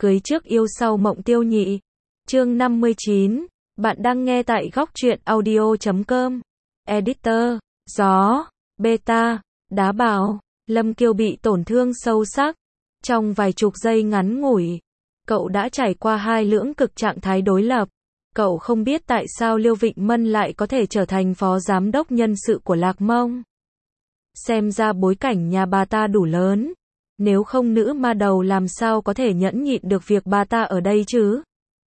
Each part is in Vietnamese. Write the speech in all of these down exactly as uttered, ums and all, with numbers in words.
Cưới trước yêu sau mộng tiêu nhị. Chương năm mươi chín. Bạn đang nghe tại góc truyện audio chấm com. Editor. Gió. Beta. Đá bảo. Lâm Kiêu bị tổn thương sâu sắc. Trong vài chục giây ngắn ngủi, cậu đã trải qua hai lưỡng cực trạng thái đối lập. Cậu không biết tại sao Liêu Vịnh Mân lại có thể trở thành phó giám đốc nhân sự của Lạc Mông. Xem ra bối cảnh nhà bà ta đủ lớn. Nếu không nữ ma đầu làm sao có thể nhẫn nhịn được việc bà ta ở đây chứ?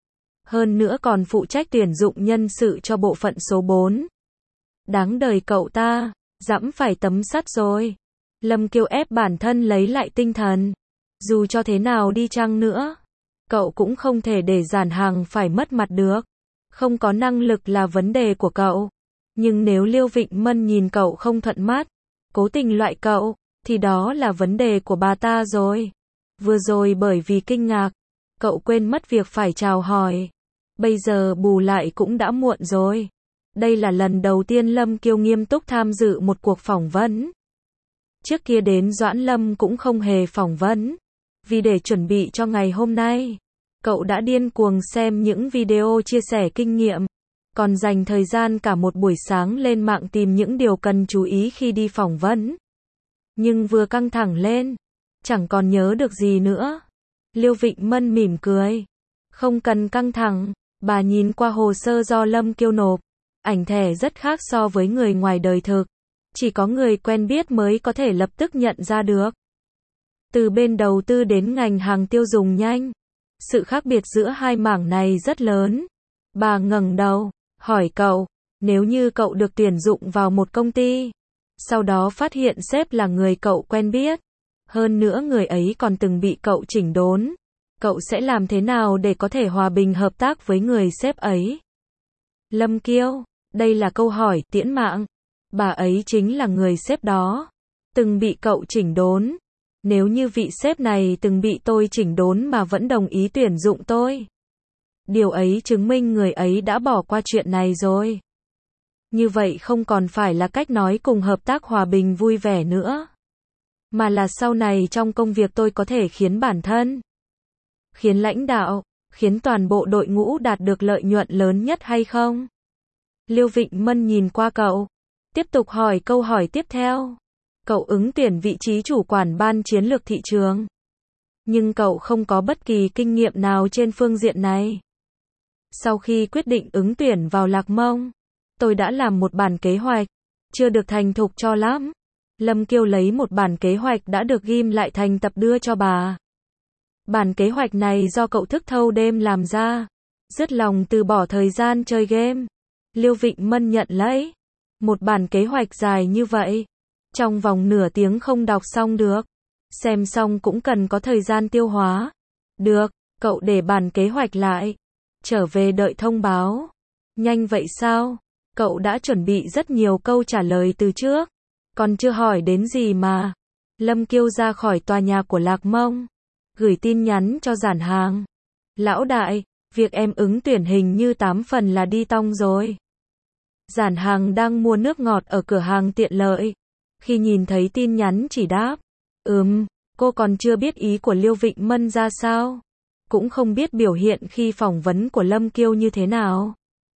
Hơn nữa còn phụ trách tuyển dụng nhân sự cho bộ phận số bốn. Đáng đời cậu ta, dẫm phải tấm sắt rồi. Lâm Kiêu ép bản thân lấy lại tinh thần. Dù cho thế nào đi chăng nữa, cậu cũng không thể để Giản Hằng phải mất mặt được. Không có năng lực là vấn đề của cậu. Nhưng nếu Liêu Vịnh Mân nhìn cậu không thuận mắt, cố tình loại cậu, thì đó là vấn đề của bà ta rồi. Vừa rồi bởi vì kinh ngạc, cậu quên mất việc phải chào hỏi. Bây giờ bù lại cũng đã muộn rồi. Đây là lần đầu tiên Lâm Kiêu nghiêm túc tham dự một cuộc phỏng vấn. Trước kia đến Doãn Lâm cũng không hề phỏng vấn. Vì để chuẩn bị cho ngày hôm nay, cậu đã điên cuồng xem những video chia sẻ kinh nghiệm. Còn dành thời gian cả một buổi sáng lên mạng tìm những điều cần chú ý khi đi phỏng vấn. Nhưng vừa căng thẳng lên, chẳng còn nhớ được gì nữa. Liêu Vịnh Mân mỉm cười. Không cần căng thẳng, bà nhìn qua hồ sơ do Lâm Kiêu nộp. Ảnh thẻ rất khác so với người ngoài đời thực. Chỉ có người quen biết mới có thể lập tức nhận ra được. Từ bên đầu tư đến ngành hàng tiêu dùng nhanh, sự khác biệt giữa hai mảng này rất lớn. Bà ngẩng đầu, hỏi cậu, nếu như cậu được tuyển dụng vào một công ty, sau đó phát hiện sếp là người cậu quen biết, hơn nữa người ấy còn từng bị cậu chỉnh đốn, cậu sẽ làm thế nào để có thể hòa bình hợp tác với người sếp ấy? Lâm Kiêu, đây là câu hỏi tiễn mạng. Bà ấy chính là người sếp đó, từng bị cậu chỉnh đốn. Nếu như vị sếp này từng bị tôi chỉnh đốn mà vẫn đồng ý tuyển dụng tôi, điều ấy chứng minh người ấy đã bỏ qua chuyện này rồi. Như vậy không còn phải là cách nói cùng hợp tác hòa bình vui vẻ nữa, mà là sau này trong công việc tôi có thể khiến bản thân, khiến lãnh đạo, khiến toàn bộ đội ngũ đạt được lợi nhuận lớn nhất hay không? Liêu Vịnh Mân nhìn qua cậu, tiếp tục hỏi câu hỏi tiếp theo. Cậu ứng tuyển vị trí chủ quản ban chiến lược thị trường. Nhưng cậu không có bất kỳ kinh nghiệm nào trên phương diện này. Sau khi quyết định ứng tuyển vào Lạc Mông, tôi đã làm một bản kế hoạch, chưa được thành thục cho lắm. Lâm Kiêu lấy một bản kế hoạch đã được ghim lại thành tập đưa cho bà. Bản kế hoạch này do cậu thức thâu đêm làm ra, dứt lòng từ bỏ thời gian chơi game. Liêu Vịnh Mân nhận lấy. Một bản kế hoạch dài như vậy, trong vòng nửa tiếng không đọc xong được. Xem xong cũng cần có thời gian tiêu hóa. Được, cậu để bản kế hoạch lại. Trở về đợi thông báo. Nhanh vậy sao? Cậu đã chuẩn bị rất nhiều câu trả lời từ trước. Còn chưa hỏi đến gì mà. Lâm Kiêu ra khỏi tòa nhà của Lạc Mông. Gửi tin nhắn cho Giản Hằng. Lão đại, việc em ứng tuyển hình như tám phần là đi tong rồi. Giản Hằng đang mua nước ngọt ở cửa hàng tiện lợi. Khi nhìn thấy tin nhắn chỉ đáp, ừm, cô còn chưa biết ý của Liêu Vịnh Mân ra sao. Cũng không biết biểu hiện khi phỏng vấn của Lâm Kiêu như thế nào.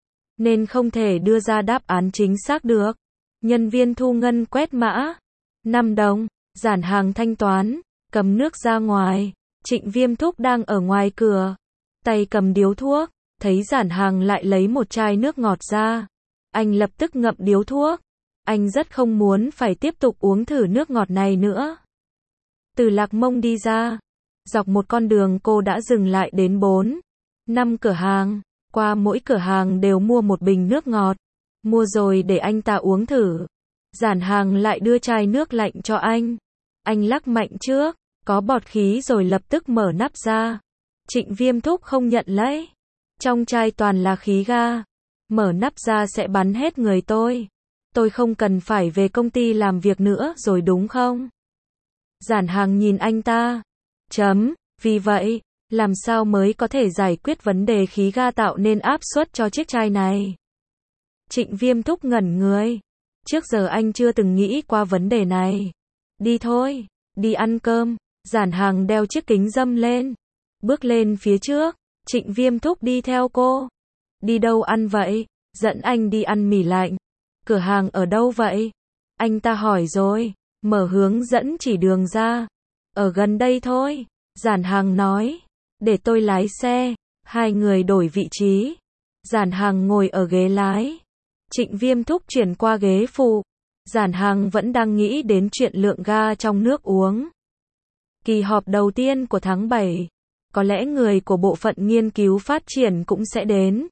Nên không thể đưa ra đáp án chính xác được. Nhân viên thu ngân quét mã. năm đồng, Giản Hằng thanh toán, cầm nước ra ngoài. Trịnh Viêm Thúc đang ở ngoài cửa. Tay cầm điếu thuốc, thấy Giản Hằng lại lấy một chai nước ngọt ra. Anh lập tức ngậm điếu thuốc. Anh rất không muốn phải tiếp tục uống thử nước ngọt này nữa. Từ Lạc Mông đi ra, dọc một con đường cô đã dừng lại đến bốn, năm cửa hàng. Qua mỗi cửa hàng đều mua một bình nước ngọt. Mua rồi để anh ta uống thử. Giản Hằng lại đưa chai nước lạnh cho anh. Anh lắc mạnh trước, có bọt khí rồi lập tức mở nắp ra. Trịnh Viêm Thúc không nhận lấy. Trong chai toàn là khí ga. Mở nắp ra sẽ bắn hết người tôi. Tôi không cần phải về công ty làm việc nữa rồi đúng không? Giản Hằng nhìn anh ta. Chấm, vì vậy, làm sao mới có thể giải quyết vấn đề khí ga tạo nên áp suất cho chiếc chai này? Trịnh Viêm Thúc ngẩn người. Trước giờ anh chưa từng nghĩ qua vấn đề này. Đi thôi, đi ăn cơm. Giản Hằng đeo chiếc kính râm lên. Bước lên phía trước, Trịnh Viêm thúc đi theo cô. Đi đâu ăn vậy? Dẫn anh đi ăn mì lạnh. Cửa hàng ở đâu vậy? Anh ta hỏi rồi, mở hướng dẫn chỉ đường ra. Ở gần đây thôi, Giản Hàng nói. Để tôi lái xe. Hai người đổi vị trí. Giản Hàng ngồi ở ghế lái. Trịnh Viêm thúc chuyển qua ghế phụ. Giản Hàng vẫn đang nghĩ đến chuyện lượng ga trong nước uống. Kỳ họp đầu tiên của tháng bảy. Có lẽ người của bộ phận nghiên cứu phát triển cũng sẽ đến.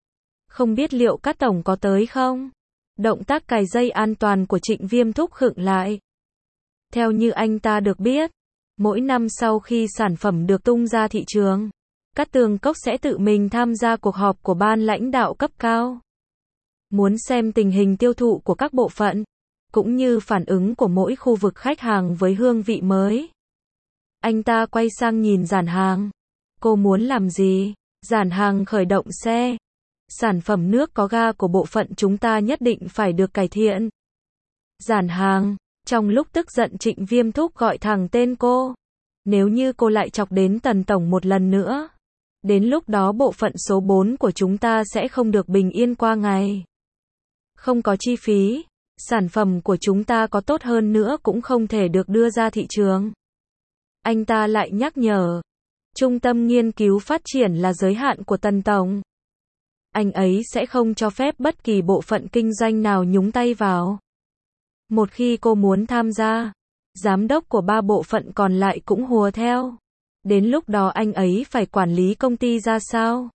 Không biết liệu các tổng có tới không? Động tác cài dây an toàn của Trịnh Viêm thúc khựng lại. Theo như anh ta được biết, mỗi năm sau khi sản phẩm được tung ra thị trường, Cát Tường Cốc sẽ tự mình tham gia cuộc họp của ban lãnh đạo cấp cao. Muốn xem tình hình tiêu thụ của các bộ phận, cũng như phản ứng của mỗi khu vực khách hàng với hương vị mới. Anh ta quay sang nhìn Giản Hàng. Cô muốn làm gì? Giản Hàng khởi động xe. Sản phẩm nước có ga của bộ phận chúng ta nhất định phải được cải thiện. Giản Hàng, trong lúc tức giận Trịnh Viêm thúc gọi thẳng tên cô. Nếu như cô lại chọc đến Tần tổng một lần nữa, đến lúc đó bộ phận số bốn của chúng ta sẽ không được bình yên qua ngày. Không có chi phí, sản phẩm của chúng ta có tốt hơn nữa cũng không thể được đưa ra thị trường. Anh ta lại nhắc nhở, trung tâm nghiên cứu phát triển là giới hạn của Tần tổng. Anh ấy sẽ không cho phép bất kỳ bộ phận kinh doanh nào nhúng tay vào. Một khi cô muốn tham gia, giám đốc của ba bộ phận còn lại cũng hùa theo. Đến lúc đó anh ấy phải quản lý công ty ra sao?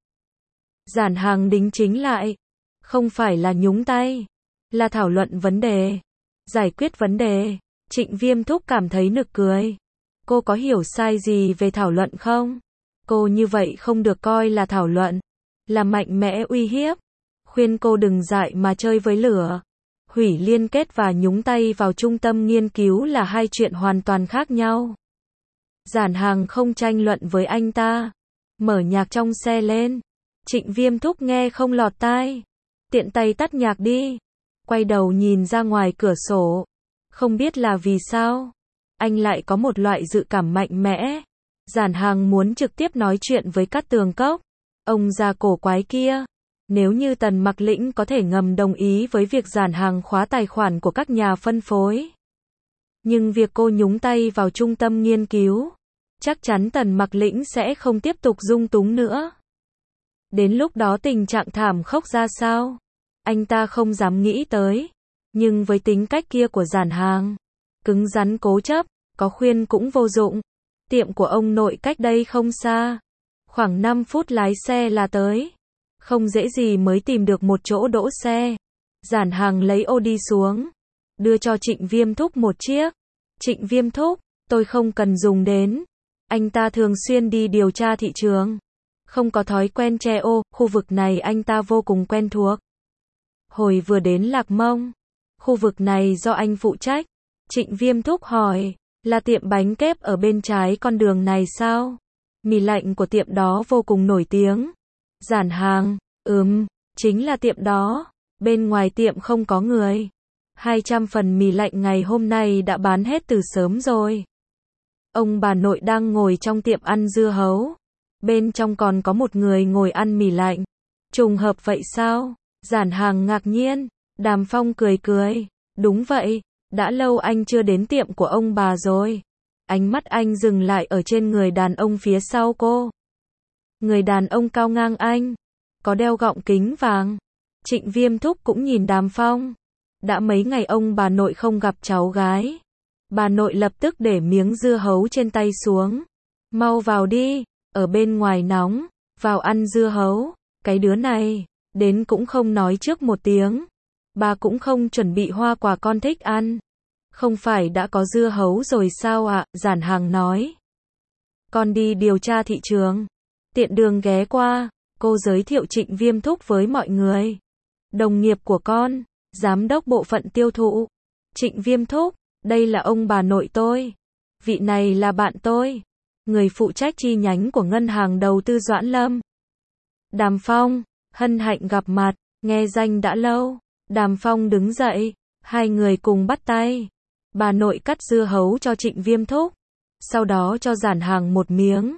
Giản Hàng đính chính lại. Không phải là nhúng tay, là thảo luận vấn đề, giải quyết vấn đề. Trịnh Viêm thúc cảm thấy nực cười. Cô có hiểu sai gì về thảo luận không? Cô như vậy không được coi là thảo luận, là mạnh mẽ uy hiếp. Khuyên cô đừng dại mà chơi với lửa. Hủy liên kết và nhúng tay vào trung tâm nghiên cứu là hai chuyện hoàn toàn khác nhau. Giản Hàng không tranh luận với anh ta. Mở nhạc trong xe lên. Trịnh Viêm thúc nghe không lọt tai. Tiện tay tắt nhạc đi. Quay đầu nhìn ra ngoài cửa sổ. Không biết là vì sao, anh lại có một loại dự cảm mạnh mẽ. Giản Hàng muốn trực tiếp nói chuyện với Cát Tường Cốc. Ông già cổ quái kia. Nếu như Tần Mặc Lĩnh có thể ngầm đồng ý với việc Giản Hàng khóa tài khoản của các nhà phân phối. Nhưng việc cô nhúng tay vào trung tâm nghiên cứu, chắc chắn Tần Mặc Lĩnh sẽ không tiếp tục dung túng nữa. Đến lúc đó tình trạng thảm khốc ra sao? Anh ta không dám nghĩ tới. Nhưng với tính cách kia của Giản Hàng, cứng rắn cố chấp, có khuyên cũng vô dụng. Tiệm của ông nội cách đây không xa. Khoảng năm phút lái xe là tới. Không dễ gì mới tìm được một chỗ đỗ xe. Giản Hàng lấy ô đi xuống. Đưa cho Trịnh Viêm thúc một chiếc. Trịnh Viêm thúc, tôi không cần dùng đến. Anh ta thường xuyên đi điều tra thị trường. Không có thói quen che ô, khu vực này anh ta vô cùng quen thuộc. Hồi vừa đến Lạc Mông, khu vực này do anh phụ trách. Trịnh Viêm thúc hỏi, là tiệm bánh kép ở bên trái con đường này sao? Mì lạnh của tiệm đó vô cùng nổi tiếng. Giản Hàng, ừm, chính là tiệm đó. Bên ngoài tiệm không có người. hai trăm phần mì lạnh ngày hôm nay đã bán hết từ sớm rồi. Ông bà nội đang ngồi trong tiệm ăn dưa hấu. Bên trong còn có một người ngồi ăn mì lạnh. Trùng hợp vậy sao? Giản Hàng ngạc nhiên. Đàm Phong cười cười. Đúng vậy, đã lâu anh chưa đến tiệm của ông bà rồi. Ánh mắt anh dừng lại ở trên người đàn ông phía sau cô. Người đàn ông cao ngang anh, có đeo gọng kính vàng. Trịnh Viêm thúc cũng nhìn Đàm Phong. Đã mấy ngày ông bà nội không gặp cháu gái. Bà nội lập tức để miếng dưa hấu trên tay xuống. Mau vào đi, ở bên ngoài nóng, vào ăn dưa hấu. Cái đứa này, đến cũng không nói trước một tiếng. Bà cũng không chuẩn bị hoa quả con thích ăn. Không phải đã có dưa hấu rồi sao ạ? Giản Hàng nói. Con đi điều tra thị trường. Tiện đường ghé qua, cô giới thiệu Trịnh Viêm thúc với mọi người. Đồng nghiệp của con, giám đốc bộ phận tiêu thụ. Trịnh Viêm thúc, đây là ông bà nội tôi. Vị này là bạn tôi, người phụ trách chi nhánh của ngân hàng đầu tư Doãn Lâm. Đàm Phong, hân hạnh gặp mặt, nghe danh đã lâu. Đàm Phong đứng dậy, hai người cùng bắt tay. Bà nội cắt dưa hấu cho Trịnh Viêm thúc, sau đó cho Giản Hàng một miếng.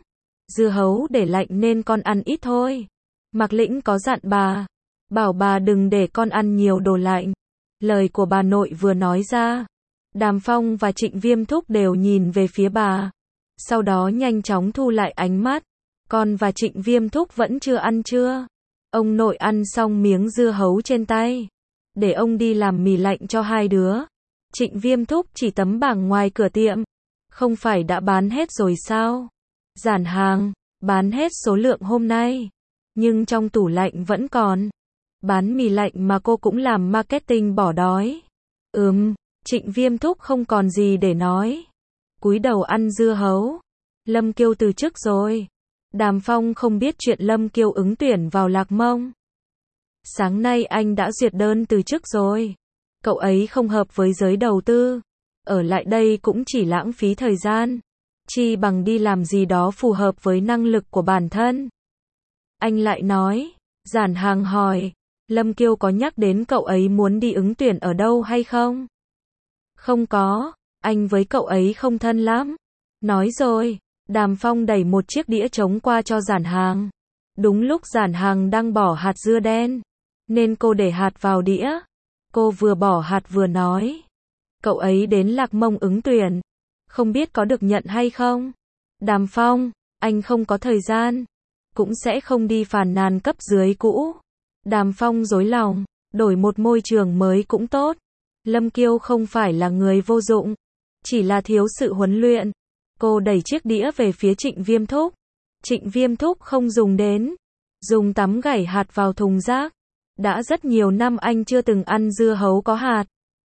dưa hấu để lạnh nên con ăn ít thôi. Mạc Lĩnh có dặn bà, bảo bà đừng để con ăn nhiều đồ lạnh. Lời của bà nội vừa nói ra, Đàm Phong và Trịnh Viêm Thúc đều nhìn về phía bà. Sau đó nhanh chóng thu lại ánh mắt. Con và Trịnh Viêm Thúc vẫn chưa ăn chưa? Ông nội ăn xong miếng dưa hấu trên tay. Để ông đi làm mì lạnh cho hai đứa. Trịnh Viêm Thúc chỉ tấm bảng ngoài cửa tiệm. Không phải đã bán hết rồi sao? Giản hàng, bán hết số lượng hôm nay. Nhưng trong tủ lạnh vẫn còn. Bán mì lạnh mà cô cũng làm marketing bỏ đói. Ừm, Trịnh Viêm Thúc không còn gì để nói. Cúi đầu ăn dưa hấu. Lâm Kiêu từ chức rồi. Đàm Phong không biết chuyện Lâm Kiêu ứng tuyển vào Lạc Mông. Sáng nay anh đã duyệt đơn từ chức rồi. Cậu ấy không hợp với giới đầu tư. Ở lại đây cũng chỉ lãng phí thời gian. Chi bằng đi làm gì đó phù hợp với năng lực của bản thân. Anh lại nói. Giản hàng hỏi. Lâm Kiêu có nhắc đến cậu ấy muốn đi ứng tuyển ở đâu hay không? Không có. Anh với cậu ấy không thân lắm. Nói rồi. Đàm Phong đẩy một chiếc đĩa trống qua cho Giản hàng. Đúng lúc Giản hàng đang bỏ hạt dưa đen. Nên cô để hạt vào đĩa. Cô vừa bỏ hạt vừa nói. Cậu ấy đến Lạc Mông ứng tuyển. Không biết có được nhận hay không? Đàm Phong, anh không có thời gian. Cũng sẽ không đi phàn nàn cấp dưới cũ. Đàm Phong rối lòng. Đổi một môi trường mới cũng tốt. Lâm Kiêu không phải là người vô dụng. Chỉ là thiếu sự huấn luyện. Cô đẩy chiếc đĩa về phía Trịnh Viêm Thúc. Trịnh Viêm Thúc không dùng đến. Dùng tắm gảy hạt vào thùng rác. Đã rất nhiều năm anh chưa từng ăn dưa hấu có hạt.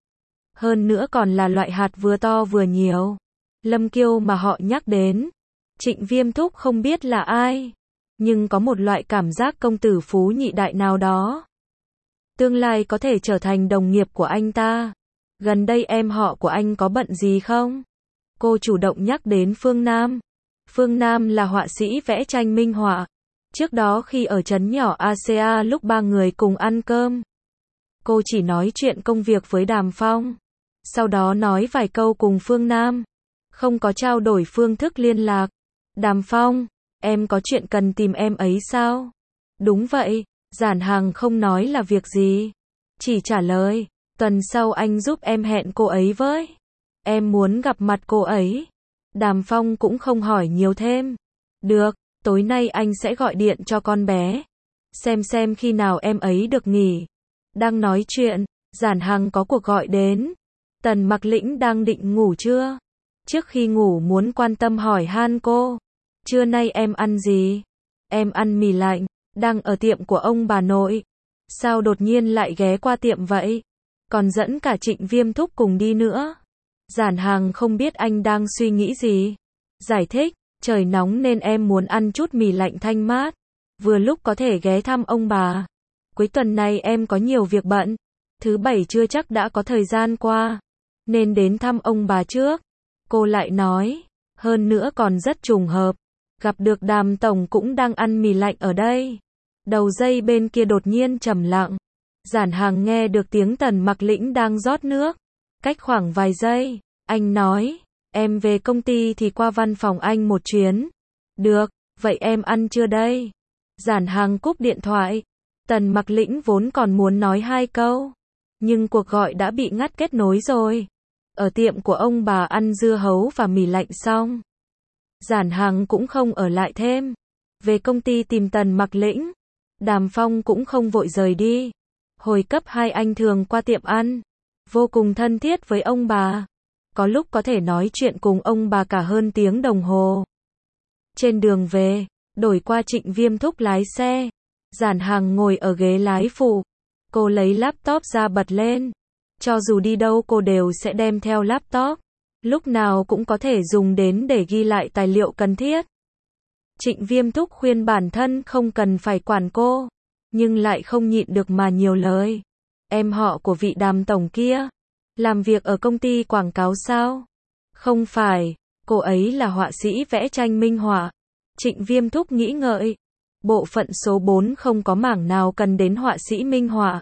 Hơn nữa còn là loại hạt vừa to vừa nhiều. Lâm Kiêu mà họ nhắc đến. Trịnh Viêm Thúc không biết là ai. Nhưng có một loại cảm giác công tử phú nhị đại nào đó. Tương lai có thể trở thành đồng nghiệp của anh ta. Gần đây em họ của anh có bận gì không? Cô chủ động nhắc đến Phương Nam. Phương Nam là họa sĩ vẽ tranh minh họa. Trước đó khi ở trấn nhỏ a xê a lúc ba người cùng ăn cơm. Cô chỉ nói chuyện công việc với Đàm Phong. Sau đó nói vài câu cùng Phương Nam. Không có trao đổi phương thức liên lạc. Đàm Phong, em có chuyện cần tìm em ấy sao? Đúng vậy, Giản hàng không nói là việc gì. Chỉ trả lời, tuần sau anh giúp em hẹn cô ấy với. Em muốn gặp mặt cô ấy. Đàm Phong cũng không hỏi nhiều thêm. Được, tối nay anh sẽ gọi điện cho con bé. Xem xem khi nào em ấy được nghỉ. Đang nói chuyện, Giản Hằng có cuộc gọi đến. Tần Mặc Lĩnh đang định ngủ chưa? Trước khi ngủ muốn quan tâm hỏi han cô. Trưa nay em ăn gì? Em ăn mì lạnh, đang ở tiệm của ông bà nội. Sao đột nhiên lại ghé qua tiệm vậy? Còn dẫn cả Trịnh Viêm Thúc cùng đi nữa. Giản Hằng không biết anh đang suy nghĩ gì. Giải thích, trời nóng nên em muốn ăn chút mì lạnh thanh mát. Vừa lúc có thể ghé thăm ông bà. Cuối tuần này em có nhiều việc bận. Thứ bảy chưa chắc đã có thời gian qua. Nên đến thăm ông bà trước. Cô lại nói, hơn nữa còn rất trùng hợp. Gặp được Đàm Tổng cũng đang ăn mì lạnh ở đây. Đầu dây bên kia đột nhiên trầm lặng. Giản Hằng nghe được tiếng Tần Mặc Lĩnh đang rót nước. Cách khoảng vài giây, anh nói, em về công ty thì qua văn phòng anh một chuyến. Được, vậy em ăn chưa đây? Giản Hằng cúp điện thoại. Tần Mặc Lĩnh vốn còn muốn nói hai câu. Nhưng cuộc gọi đã bị ngắt kết nối rồi. Ở tiệm của ông bà ăn dưa hấu và mì lạnh xong. Giản Hằng cũng không ở lại thêm. Về công ty tìm Tần Mặc Lĩnh. Đàm Phong cũng không vội rời đi. Hồi cấp hai anh thường qua tiệm ăn. Vô cùng thân thiết với ông bà. Có lúc có thể nói chuyện cùng ông bà cả hơn tiếng đồng hồ. Trên đường về, đổi qua Trịnh Viêm Thúc lái xe. Giản Hằng ngồi ở ghế lái phụ. Cô lấy laptop ra bật lên. Cho dù đi đâu cô đều sẽ đem theo laptop. Lúc nào cũng có thể dùng đến để ghi lại tài liệu cần thiết. Trịnh Viêm Thúc khuyên bản thân không cần phải quản cô. Nhưng lại không nhịn được mà nhiều lời. Em họ của vị Đàm tổng kia. Làm việc ở công ty quảng cáo sao? Không phải, cô ấy là họa sĩ vẽ tranh minh họa. Trịnh Viêm Thúc nghĩ ngợi. Bộ phận số bốn không có mảng nào cần đến họa sĩ minh họa.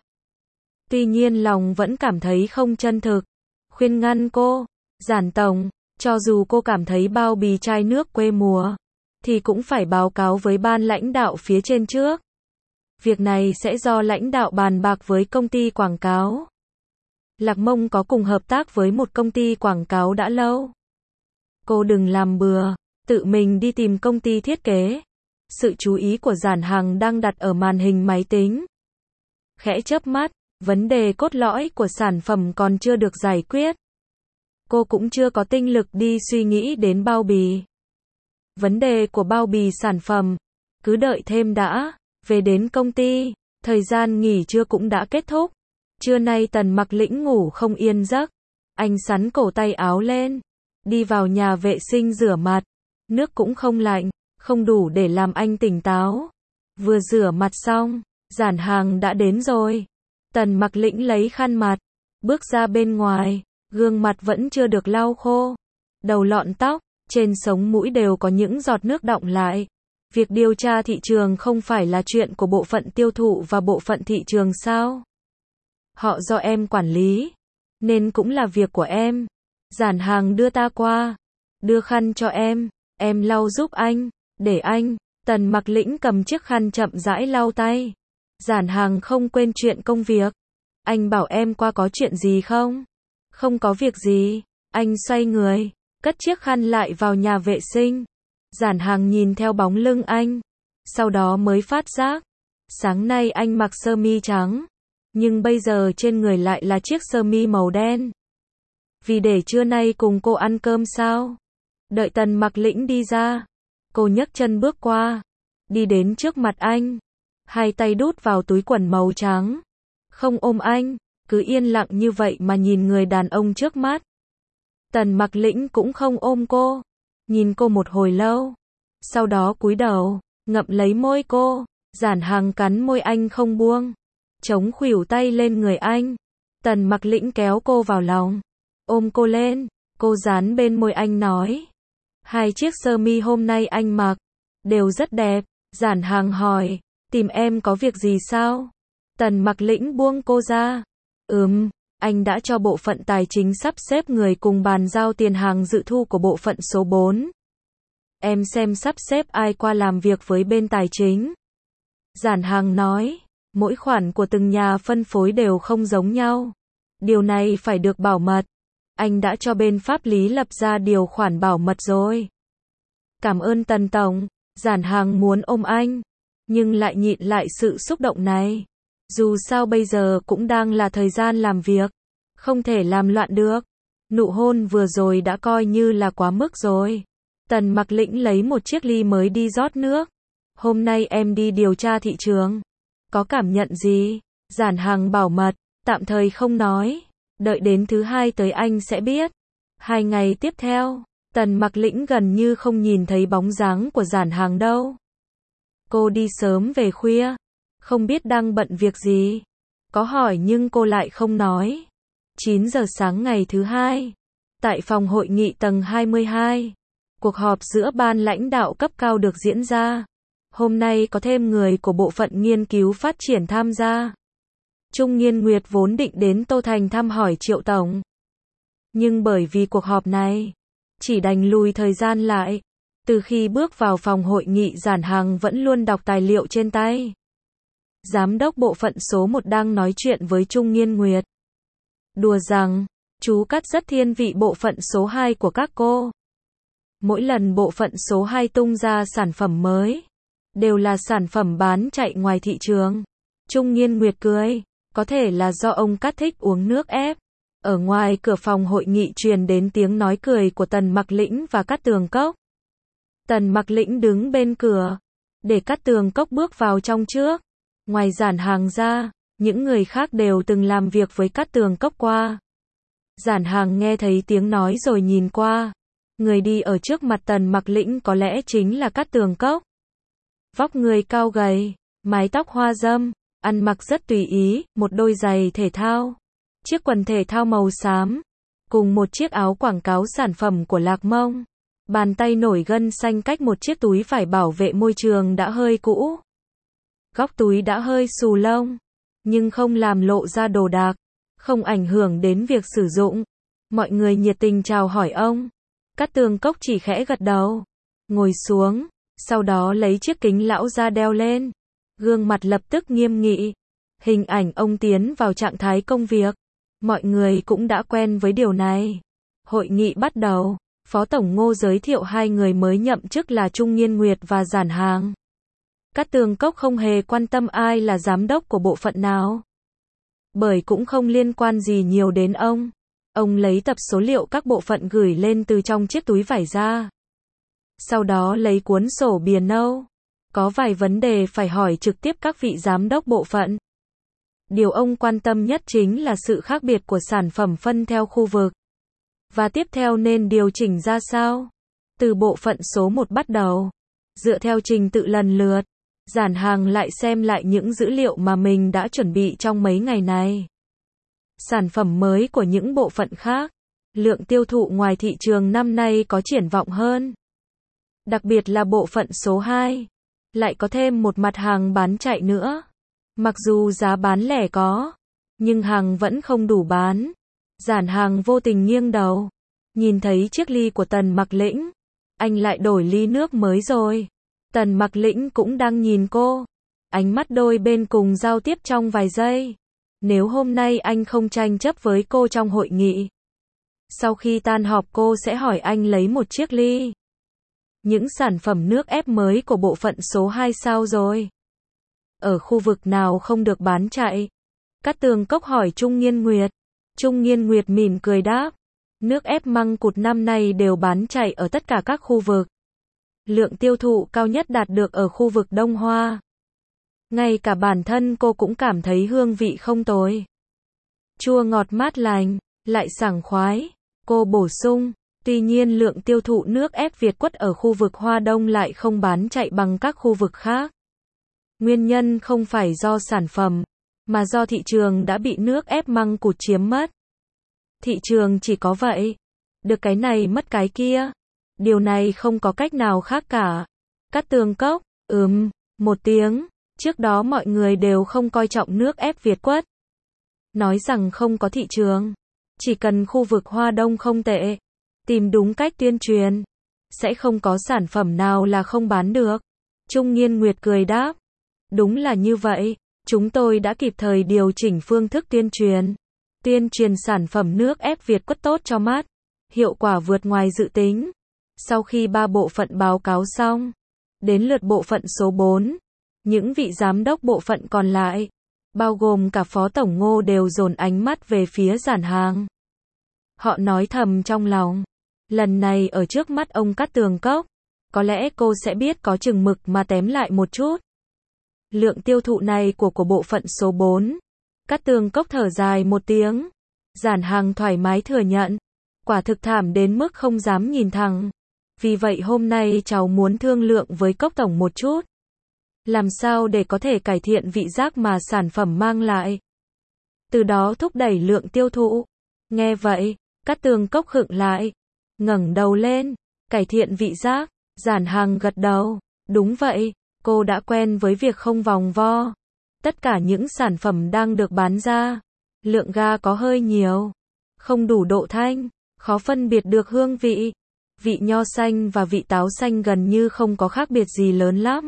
Tuy nhiên lòng vẫn cảm thấy không chân thực. Khuyên ngăn cô, Giản tổng, cho dù cô cảm thấy bao bì chai nước quê mùa, thì cũng phải báo cáo với ban lãnh đạo phía trên trước. Việc này sẽ do lãnh đạo bàn bạc với công ty quảng cáo. Lạc Mông có cùng hợp tác với một công ty quảng cáo đã lâu. Cô đừng làm bừa, tự mình đi tìm công ty thiết kế. Sự chú ý của Giản Hằng đang đặt ở màn hình máy tính. Khẽ chớp mắt, vấn đề cốt lõi của sản phẩm còn chưa được giải quyết. Cô cũng chưa có tinh lực đi suy nghĩ đến bao bì. Vấn đề của bao bì sản phẩm, cứ đợi thêm đã. Về đến công ty, thời gian nghỉ trưa cũng đã kết thúc. Trưa nay Tần Mặc Lĩnh ngủ không yên giấc. Anh xắn cổ tay áo lên, đi vào nhà vệ sinh rửa mặt. Nước cũng không lạnh, không đủ để làm anh tỉnh táo. Vừa rửa mặt xong, Giản Hằng đã đến rồi. Tần Mặc Lĩnh lấy khăn mặt, bước ra bên ngoài, gương mặt vẫn chưa được lau khô. Đầu lọn tóc, trên sống mũi đều có những giọt nước đọng lại. Việc điều tra thị trường không phải là chuyện của bộ phận tiêu thụ và bộ phận thị trường sao? Họ do em quản lý, nên cũng là việc của em. Giản Hằng đưa ta qua, đưa khăn cho em, em lau giúp anh, để anh. Tần Mặc Lĩnh cầm chiếc khăn chậm rãi lau tay. Giản Hằng không quên chuyện công việc. Anh bảo em qua có chuyện gì không? Không có việc gì. Anh xoay người, cất chiếc khăn lại vào nhà vệ sinh. Giản Hằng nhìn theo bóng lưng anh, sau đó mới phát giác. Sáng nay anh mặc sơ mi trắng, nhưng bây giờ trên người lại là chiếc sơ mi màu đen. Vì để trưa nay cùng cô ăn cơm sao? Đợi Tần Mặc Lĩnh đi ra, cô nhấc chân bước qua, đi đến trước mặt anh, hai tay đút vào túi quần màu trắng. Không ôm anh, cứ yên lặng như vậy mà nhìn người đàn ông trước mắt. Tần Mặc Lĩnh cũng không ôm cô, nhìn cô một hồi lâu, sau đó cúi đầu, ngậm lấy môi cô. Giản Hằng cắn môi anh không buông, chống khuỷu tay lên người anh. Tần Mặc Lĩnh kéo cô vào lòng, ôm cô lên, cô dán bên môi anh nói. Hai chiếc sơ mi hôm nay anh mặc, đều rất đẹp. Giản Hằng hỏi, tìm em có việc gì sao? Tần Mặc Lĩnh buông cô ra. Ừm, anh đã cho bộ phận tài chính sắp xếp người cùng bàn giao tiền hàng dự thu của bộ phận số bốn. Em xem sắp xếp ai qua làm việc với bên tài chính. Giản Hằng nói, mỗi khoản của từng nhà phân phối đều không giống nhau. Điều này phải được bảo mật. Anh đã cho bên pháp lý lập ra điều khoản bảo mật rồi. Cảm ơn Tần Tổng. Giản Hằng muốn ôm anh, nhưng lại nhịn lại sự xúc động này. Dù sao bây giờ cũng đang là thời gian làm việc, không thể làm loạn được. Nụ hôn vừa rồi đã coi như là quá mức rồi. Tần Mặc Lĩnh lấy một chiếc ly mới đi rót nước. Hôm nay em đi điều tra thị trường, có cảm nhận gì? Giản Hằng bảo mật, tạm thời không nói. Đợi đến thứ hai tới anh sẽ biết. Hai ngày tiếp theo, Tần Mặc Lĩnh gần như không nhìn thấy bóng dáng của Giản Hằng đâu. Cô đi sớm về khuya, không biết đang bận việc gì. Có hỏi nhưng cô lại không nói. chín giờ sáng ngày thứ hai, tại phòng hội nghị tầng hai mươi hai, cuộc họp giữa ban lãnh đạo cấp cao được diễn ra. Hôm nay có thêm người của bộ phận nghiên cứu phát triển tham gia. Trung Nghiên Nguyệt vốn định đến Tô Thành thăm hỏi Triệu Tổng. Nhưng bởi vì cuộc họp này, chỉ đành lùi thời gian lại. Từ khi bước vào phòng hội nghị, Giản Hằng vẫn luôn đọc tài liệu trên tay. Giám đốc bộ phận số một đang nói chuyện với Trung Nghiên Nguyệt. Đùa rằng, chú Cắt rất thiên vị bộ phận số hai của các cô. Mỗi lần bộ phận số hai tung ra sản phẩm mới, đều là sản phẩm bán chạy ngoài thị trường. Trung Nghiên Nguyệt cười, có thể là do ông Cắt thích uống nước ép. Ở ngoài cửa phòng hội nghị truyền đến tiếng nói cười của Tần Mặc Lĩnh và Cát Tường Cốc. Tần Mặc Lĩnh đứng bên cửa, để Cát Tường Cốc bước vào trong trước. Ngoài Giản Hằng ra, những người khác đều từng làm việc với Cát Tường Cốc qua. Giản Hằng nghe thấy tiếng nói rồi nhìn qua. Người đi ở trước mặt Tần Mặc Lĩnh có lẽ chính là Cát Tường Cốc. Vóc người cao gầy, mái tóc hoa râm, ăn mặc rất tùy ý, một đôi giày thể thao, chiếc quần thể thao màu xám, cùng một chiếc áo quảng cáo sản phẩm của Lạc Mông. Bàn tay nổi gân xanh cách một chiếc túi vải bảo vệ môi trường đã hơi cũ. Góc túi đã hơi xù lông, nhưng không làm lộ ra đồ đạc, không ảnh hưởng đến việc sử dụng. Mọi người nhiệt tình chào hỏi ông. Cát Tường Cốc chỉ khẽ gật đầu, ngồi xuống, Sau đó lấy chiếc kính lão ra đeo lên. Gương mặt lập tức nghiêm nghị. Hình ảnh ông tiến vào trạng thái công việc. Mọi người cũng đã quen với điều này. Hội nghị bắt đầu. Phó Tổng Ngô giới thiệu hai người mới nhậm chức là Trung Nghiên Nguyệt và Giản Hàng. Cát Tường Cốc không hề quan tâm ai là giám đốc của bộ phận nào. Bởi cũng không liên quan gì nhiều đến ông. Ông lấy tập số liệu các bộ phận gửi lên từ trong chiếc túi vải ra. Sau đó lấy cuốn sổ bìa nâu. Có vài vấn đề phải hỏi trực tiếp các vị giám đốc bộ phận. Điều ông quan tâm nhất chính là sự khác biệt của sản phẩm phân theo khu vực. Và tiếp theo nên điều chỉnh ra sao? Từ bộ phận số một bắt đầu. Dựa theo trình tự lần lượt. Giản Hàng lại xem lại những dữ liệu mà mình đã chuẩn bị trong mấy ngày này. Sản phẩm mới của những bộ phận khác. Lượng tiêu thụ ngoài thị trường năm nay có triển vọng hơn. Đặc biệt là bộ phận số hai. Lại có thêm một mặt hàng bán chạy nữa. Mặc dù giá bán lẻ có, nhưng hàng vẫn không đủ bán. Giản Hàng vô tình nghiêng đầu. Nhìn thấy chiếc ly của Tần Mặc Lĩnh. Anh lại đổi ly nước mới rồi. Tần Mặc Lĩnh cũng đang nhìn cô. Ánh mắt đôi bên cùng giao tiếp trong vài giây. Nếu hôm nay anh không tranh chấp với cô trong hội nghị. Sau khi tan họp cô sẽ hỏi anh lấy một chiếc ly. Những sản phẩm nước ép mới của bộ phận số hai sao rồi? Ở khu vực nào không được bán chạy? Cát Tường Cốc hỏi Trung Nghiên Nguyệt. Trung Nghiên Nguyệt mỉm cười đáp. Nước ép măng cụt năm nay đều bán chạy ở tất cả các khu vực. Lượng tiêu thụ cao nhất đạt được ở khu vực Đông Hoa. Ngay cả bản thân cô cũng cảm thấy hương vị không tồi. Chua ngọt mát lành, lại sảng khoái. Cô bổ sung, tuy nhiên lượng tiêu thụ nước ép Việt Quất ở khu vực Hoa Đông lại không bán chạy bằng các khu vực khác. Nguyên nhân không phải do sản phẩm, mà do thị trường đã bị nước ép măng cụt chiếm mất. Thị trường chỉ có vậy. Được cái này mất cái kia. Điều này không có cách nào khác cả. Cát Tường Cốc, ừm, một tiếng. Trước đó mọi người đều không coi trọng nước ép Việt Quất. Nói rằng không có thị trường. Chỉ cần khu vực Hoa Đông không tệ. Tìm đúng cách tuyên truyền. Sẽ không có sản phẩm nào là không bán được. Trung Nghiên Nguyệt cười đáp. Đúng là như vậy. Chúng tôi đã kịp thời điều chỉnh phương thức tuyên truyền. Tuyên truyền sản phẩm nước ép Việt Quất tốt cho mắt. Hiệu quả vượt ngoài dự tính. Sau khi ba bộ phận báo cáo xong. Đến lượt bộ phận số bốn. Những vị giám đốc bộ phận còn lại, bao gồm cả Phó Tổng Ngô đều dồn ánh mắt về phía Giản Hàng. Họ nói thầm trong lòng. Lần này ở trước mắt ông Cát Tường Cốc, có lẽ cô sẽ biết có chừng mực mà tém lại một chút. Lượng tiêu thụ này của của bộ phận số bốn. Cát Tường Cốc thở dài một tiếng. Giản Hàng thoải mái thừa nhận. Quả thực thảm đến mức không dám nhìn thẳng. Vì vậy hôm nay cháu muốn thương lượng với Cốc Tổng một chút. Làm sao để có thể cải thiện vị giác mà sản phẩm mang lại. Từ đó thúc đẩy lượng tiêu thụ. Nghe vậy, Cát Tường Cốc khựng lại. Ngẩng đầu lên. Cải thiện vị giác. Giản Hàng gật đầu. Đúng vậy, cô đã quen với việc không vòng vo. Tất cả những sản phẩm đang được bán ra. Lượng ga có hơi nhiều. Không đủ độ thanh. Khó phân biệt được hương vị. Vị nho xanh và vị táo xanh gần như không có khác biệt gì lớn lắm.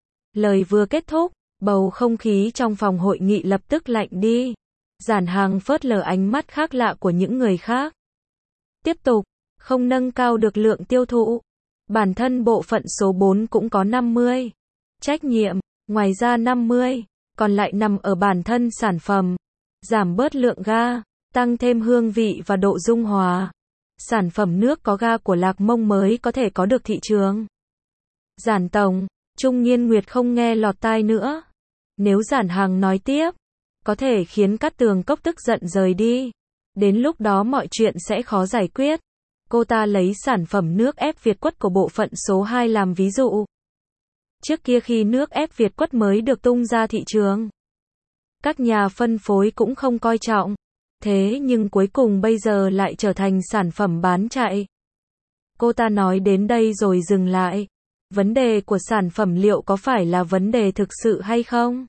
Lời vừa kết thúc, bầu không khí trong phòng hội nghị lập tức lạnh đi. Giản Hàng phớt lờ ánh mắt khác lạ của những người khác. Tiếp tục, không nâng cao được lượng tiêu thụ. Bản thân bộ phận số bốn cũng có năm mươi. Trách nhiệm, ngoài ra năm mươi, còn lại nằm ở bản thân sản phẩm. Giảm bớt lượng ga, tăng thêm hương vị và độ dung hòa. Sản phẩm nước có ga của Lạc Mông mới có thể có được thị trường. Giản Tổng, Trung Nghiên Nguyệt không nghe lọt tai nữa. Nếu Giản Hàng nói tiếp, có thể khiến Cát Tường Cốc tức giận rời đi. Đến lúc đó mọi chuyện sẽ khó giải quyết. Cô ta lấy sản phẩm nước ép Việt Quất của bộ phận số hai làm ví dụ. Trước kia khi nước ép Việt Quất mới được tung ra thị trường, các nhà phân phối cũng không coi trọng. Thế nhưng cuối cùng bây giờ lại trở thành sản phẩm bán chạy. Cô ta nói đến đây rồi dừng lại. Vấn đề của sản phẩm liệu có phải là vấn đề thực sự hay không?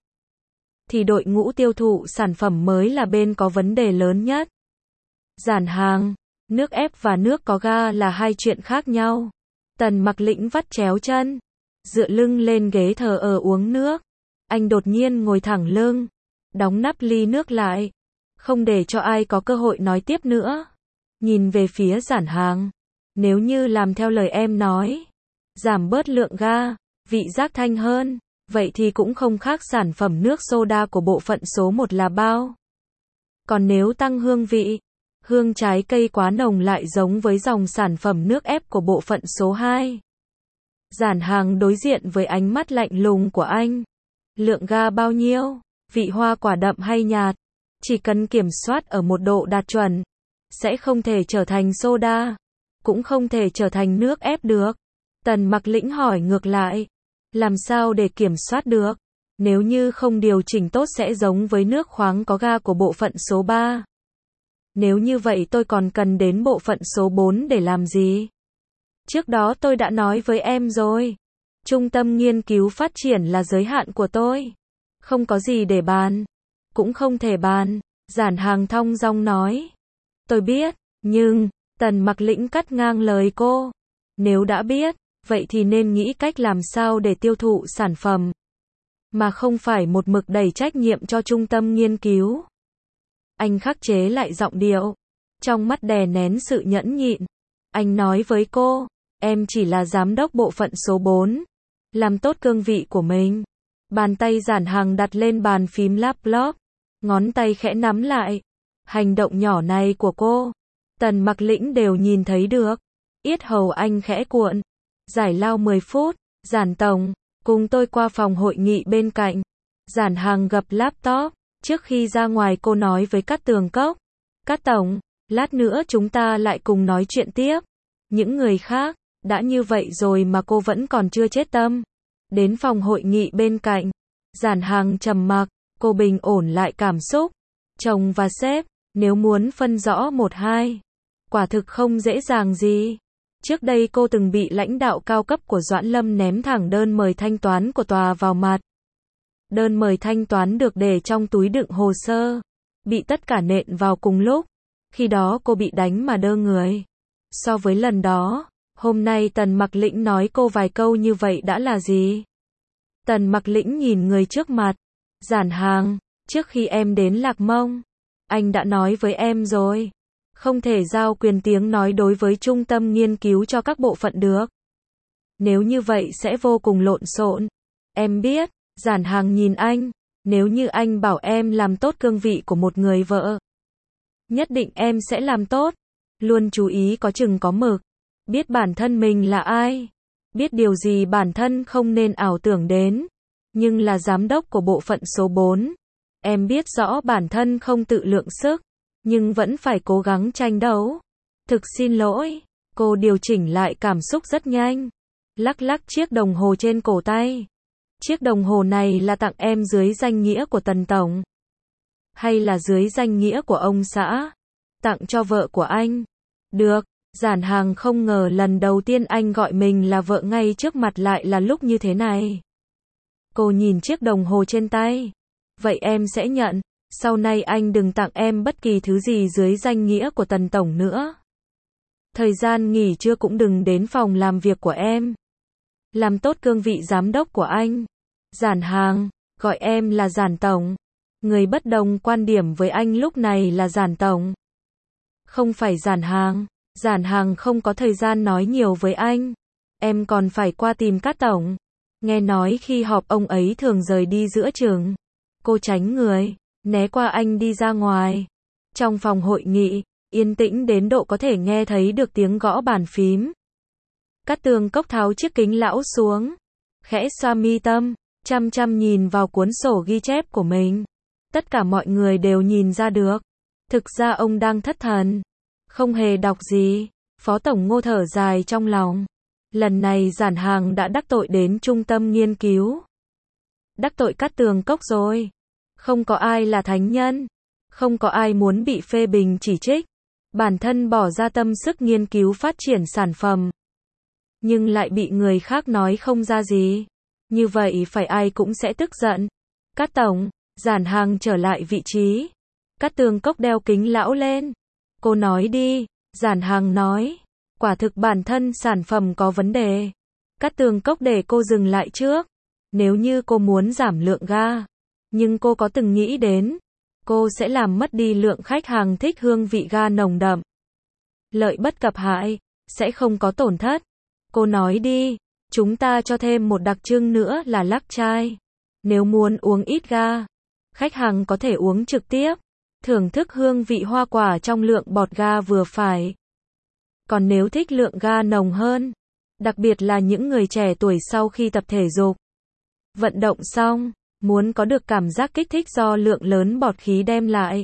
Thì đội ngũ tiêu thụ sản phẩm mới là bên có vấn đề lớn nhất. Giản Hàng, nước ép và nước có ga là hai chuyện khác nhau. Tần Mặc Lĩnh vắt chéo chân. dựa lưng lên ghế thờ ở uống nước. Anh đột nhiên ngồi thẳng lưng, đóng nắp ly nước lại, không để cho ai có cơ hội nói tiếp nữa. Nhìn về phía Giản Hàng, nếu như làm theo lời em nói, giảm bớt lượng ga, vị giác thanh hơn, vậy thì cũng không khác sản phẩm nước soda của bộ phận số một là bao. Còn nếu tăng hương vị, hương trái cây quá nồng lại giống với dòng sản phẩm nước ép của bộ phận số hai. Giản Hàng đối diện với ánh mắt lạnh lùng của anh. Lượng ga bao nhiêu, vị hoa quả đậm hay nhạt, chỉ cần kiểm soát ở một độ đạt chuẩn, sẽ không thể trở thành soda, cũng không thể trở thành nước ép được. Tần Mặc Lĩnh hỏi ngược lại, làm sao để kiểm soát được? Nếu như không điều chỉnh tốt sẽ giống với nước khoáng có ga của bộ phận số ba. Nếu như vậy tôi còn cần đến bộ phận số bốn để làm gì? Trước đó tôi đã nói với em rồi. Trung tâm nghiên cứu phát triển là giới hạn của tôi. Không có gì để bàn. Cũng không thể bàn. Giản Hàng thong dong nói. Tôi biết, nhưng, Tần Mặc Lĩnh cắt ngang lời cô. Nếu đã biết, vậy thì nên nghĩ cách làm sao để tiêu thụ sản phẩm. Mà không phải một mực đẩy trách nhiệm cho trung tâm nghiên cứu. Anh khắc chế lại giọng điệu. Trong mắt đè nén sự nhẫn nhịn. Anh nói với cô, em chỉ là giám đốc bộ phận số bốn. Làm tốt cương vị của mình. Bàn tay Giản Hàng đặt lên bàn phím laptop. Ngón tay khẽ nắm lại. Hành động nhỏ này của cô, Tần Mặc Lĩnh đều nhìn thấy được. Yết hầu anh khẽ cuộn. Giải lao mười phút. Giản tổng, cùng tôi qua phòng hội nghị bên cạnh. Giản Hàng gập laptop. Trước khi ra ngoài cô nói với Cát Tường Cốc. Cát tổng, lát nữa chúng ta lại cùng nói chuyện tiếp. Những người khác, đã như vậy rồi mà cô vẫn còn chưa chết tâm. Đến phòng hội nghị bên cạnh. Giản Hàng trầm mặc, cô bình ổn lại cảm xúc. Chồng và sếp, nếu muốn phân rõ một hai, quả thực không dễ dàng gì. Trước đây cô từng bị lãnh đạo cao cấp của Doãn Lâm ném thẳng đơn mời thanh toán của tòa vào mặt. Đơn mời thanh toán được để trong túi đựng hồ sơ, bị tất cả nện vào cùng lúc. Khi đó cô bị đánh mà đơ người. So với lần đó, hôm nay Tần Mặc Lĩnh nói cô vài câu như vậy đã là gì? Tần Mặc Lĩnh nhìn người trước mặt. Giản Hàng, trước khi em đến Lạc Mông, anh đã nói với em rồi. Không thể giao quyền tiếng nói đối với trung tâm nghiên cứu cho các bộ phận được. Nếu như vậy sẽ vô cùng lộn xộn. Em biết. Giản Hàng nhìn anh. Nếu như anh bảo em làm tốt cương vị của một người vợ, nhất định em sẽ làm tốt. Luôn chú ý có chừng có mực. Biết bản thân mình là ai. Biết điều gì bản thân không nên ảo tưởng đến. Nhưng là giám đốc của bộ phận số bốn. Em biết rõ bản thân không tự lượng sức. Nhưng vẫn phải cố gắng tranh đấu. Thực xin lỗi. Cô điều chỉnh lại cảm xúc rất nhanh. Lắc lắc chiếc đồng hồ trên cổ tay. Chiếc đồng hồ này là tặng em dưới danh nghĩa của Tần Tổng. Hay là dưới danh nghĩa của ông xã? Tặng cho vợ của anh. Được. Giản Hàng không ngờ lần đầu tiên anh gọi mình là vợ ngay trước mặt lại là lúc như thế này. Cô nhìn chiếc đồng hồ trên tay. Vậy em sẽ nhận. Sau này anh đừng tặng em bất kỳ thứ gì dưới danh nghĩa của Tần Tổng nữa. Thời gian nghỉ trưa cũng đừng đến phòng làm việc của em. Làm tốt cương vị giám đốc của anh. Giản Hàng, gọi em là Giản Tổng. Người bất đồng quan điểm với anh lúc này là Giản Tổng. Không phải Giản Hàng. Giản Hàng không có thời gian nói nhiều với anh. Em còn phải qua tìm Cát Tổng. Nghe nói khi họp ông ấy thường rời đi giữa chừng. Cô tránh người, né qua anh đi ra ngoài. Trong phòng hội nghị, yên tĩnh đến độ có thể nghe thấy được tiếng gõ bàn phím. Cát Tường Cốc tháo chiếc kính lão xuống. Khẽ xoa mi tâm, chăm chăm nhìn vào cuốn sổ ghi chép của mình. Tất cả mọi người đều nhìn ra được. Thực ra ông đang thất thần. Không hề đọc gì. Phó Tổng Ngô thở dài trong lòng. Lần này Giản Hàng đã đắc tội đến trung tâm nghiên cứu. Đắc tội Cát Tường Cốc rồi. Không có ai là thánh nhân. Không có ai muốn bị phê bình chỉ trích. Bản thân bỏ ra tâm sức nghiên cứu phát triển sản phẩm. Nhưng lại bị người khác nói không ra gì. Như vậy phải ai cũng sẽ tức giận. Cát Tổng, Giản Hàng trở lại vị trí. Cát Tường Cốc đeo kính lão lên. Cô nói đi. Giản Hàng nói. Quả thực bản thân sản phẩm có vấn đề. Cát Tường Cốc để cô dừng lại trước. Nếu như cô muốn giảm lượng ga, nhưng cô có từng nghĩ đến, cô sẽ làm mất đi lượng khách hàng thích hương vị ga nồng đậm. Lợi bất cập hại, sẽ không có tổn thất. Cô nói đi, chúng ta cho thêm một đặc trưng nữa là lắc chai. Nếu muốn uống ít ga, khách hàng có thể uống trực tiếp, thưởng thức hương vị hoa quả trong lượng bọt ga vừa phải. Còn nếu thích lượng ga nồng hơn, đặc biệt là những người trẻ tuổi sau khi tập thể dục, vận động xong, muốn có được cảm giác kích thích do lượng lớn bọt khí đem lại,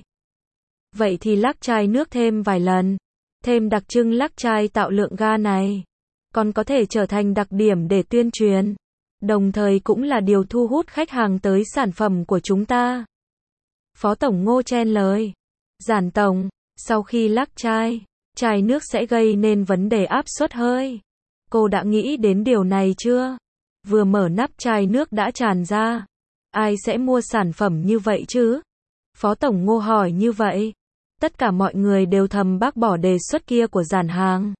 vậy thì lắc chai nước thêm vài lần. Thêm đặc trưng lắc chai tạo lượng ga này, còn có thể trở thành đặc điểm để tuyên truyền, đồng thời cũng là điều thu hút khách hàng tới sản phẩm của chúng ta. Phó Tổng Ngô chen lời. Giản Tổng, sau khi lắc chai, chai nước sẽ gây nên vấn đề áp suất hơi. Cô đã nghĩ đến điều này chưa? Vừa mở nắp chai nước đã tràn ra. Ai sẽ mua sản phẩm như vậy chứ? Phó Tổng Ngô hỏi như vậy. Tất cả mọi người đều thầm bác bỏ đề xuất kia của Giản Hàng.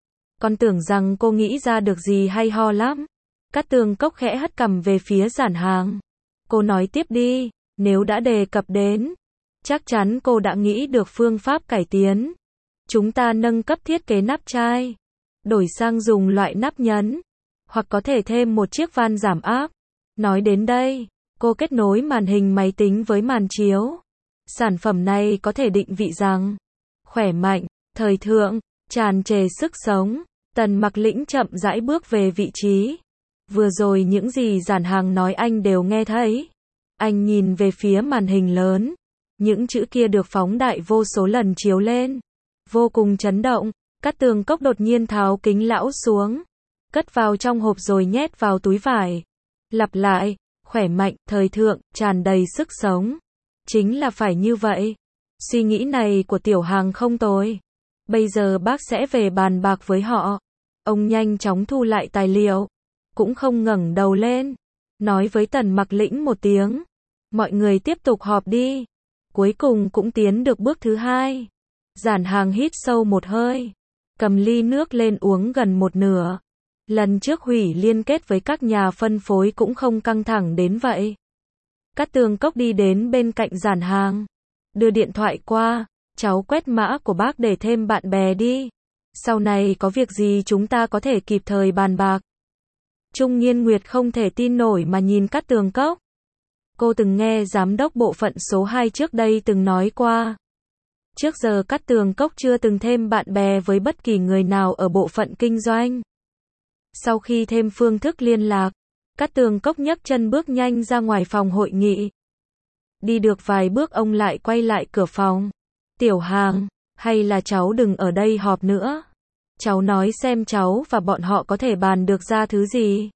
Còn tưởng rằng cô nghĩ ra được gì hay ho lắm. Cát Tường Cốc khẽ hất cằm về phía Giản Hàng. Cô nói tiếp đi, nếu đã đề cập đến, chắc chắn cô đã nghĩ được phương pháp cải tiến. Chúng ta nâng cấp thiết kế nắp chai, đổi sang dùng loại nắp nhấn, hoặc có thể thêm một chiếc van giảm áp. Nói đến đây, cô kết nối màn hình máy tính với màn chiếu. Sản phẩm này có thể định vị rằng khỏe mạnh, thời thượng, tràn trề sức sống. Tần Mặc Lĩnh chậm rãi bước về vị trí. Vừa rồi những gì Giản Hàng nói anh đều nghe thấy. Anh nhìn về phía màn hình lớn. Những chữ kia được phóng đại vô số lần chiếu lên. Vô cùng chấn động. Cát Tường Cốc đột nhiên tháo kính lão xuống, cất vào trong hộp rồi nhét vào túi vải. Lặp lại, khỏe mạnh, thời thượng, tràn đầy sức sống. Chính là phải như vậy. Suy nghĩ này của Tiểu Hàng không tồi. Bây giờ bác sẽ về bàn bạc với họ. Ông nhanh chóng thu lại tài liệu, cũng không ngẩng đầu lên, nói với Tần Mặc Lĩnh một tiếng. Mọi người tiếp tục họp đi. Cuối cùng cũng tiến được bước thứ hai. Giản Hàng hít sâu một hơi, cầm ly nước lên uống gần một nửa. Lần trước hủy liên kết với các nhà phân phối cũng không căng thẳng đến vậy. Cát Tường Cốc đi đến bên cạnh Giản Hàng, đưa điện thoại qua. Cháu quét mã của bác để thêm bạn bè đi. Sau này có việc gì chúng ta có thể kịp thời bàn bạc. Trung Nghiên Nguyệt không thể tin nổi mà nhìn Cát Tường Cốc. Cô từng nghe giám đốc bộ phận số hai trước đây từng nói qua. Trước giờ Cát Tường Cốc chưa từng thêm bạn bè với bất kỳ người nào ở bộ phận kinh doanh. Sau khi thêm phương thức liên lạc, Cát Tường Cốc nhấc chân bước nhanh ra ngoài phòng hội nghị. Đi được vài bước ông lại quay lại cửa phòng. Tiểu Hàng, hay là cháu đừng ở đây họp nữa. Cháu nói xem cháu và bọn họ có thể bàn được ra thứ gì.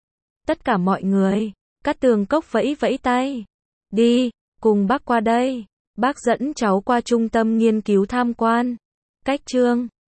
Tất cả mọi người, Cát Tường Cốc vẫy vẫy tay. Đi, cùng bác qua đây. Bác dẫn cháu qua trung tâm nghiên cứu tham quan. Cách chương